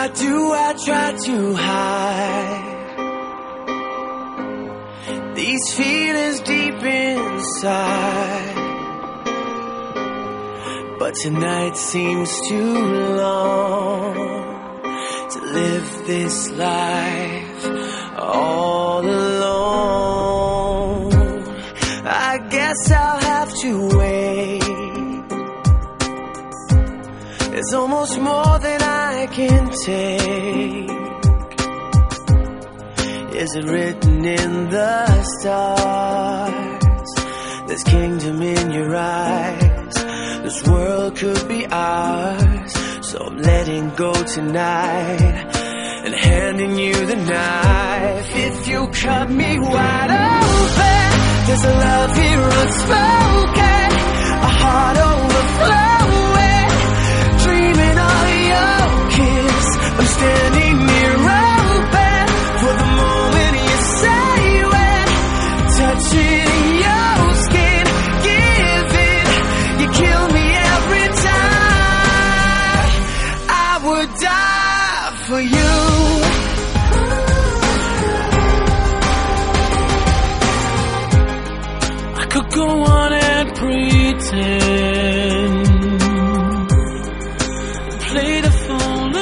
Why do I try to hide these feelings deep inside? But tonight seems too long to live this life all alone. I guess I'll have to wait. It's almost more than I can take. Is it written in the stars? There's kingdom in your eyes. This world could be ours. So I'm letting go tonight and handing you the knife. If you cut me wide open, there's a love here unspoken, a heart overflowing, dreaming of your kiss. I'm standing here open for the moment you say when touching your skin, giving, you kill me every time. I would die for you. I could go on and pretend, play the phone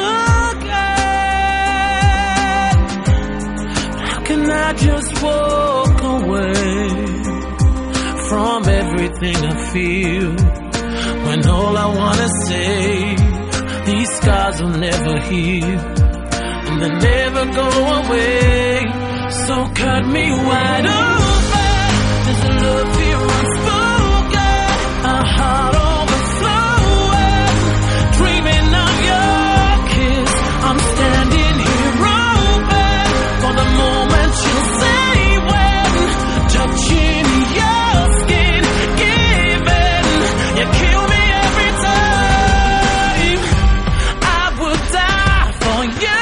again. How can I just walk away from everything I feel when all I wanna say, these scars will never heal and they never go away? So cut me wide open. There's a love here unspoken, a heart overflowing, dreaming of your kiss. I'm standing here open for the moment you say when touching your skin, giving, you kill me every time. I would die for you.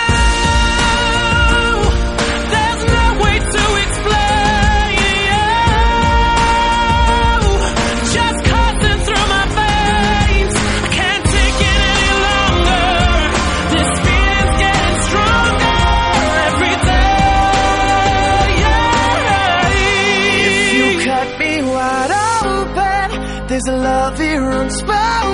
There's no way to explain. Just coursing through my veins. I can't take it any longer. This feeling's getting stronger every day. If you cut me wide open, there's a love here unspoken,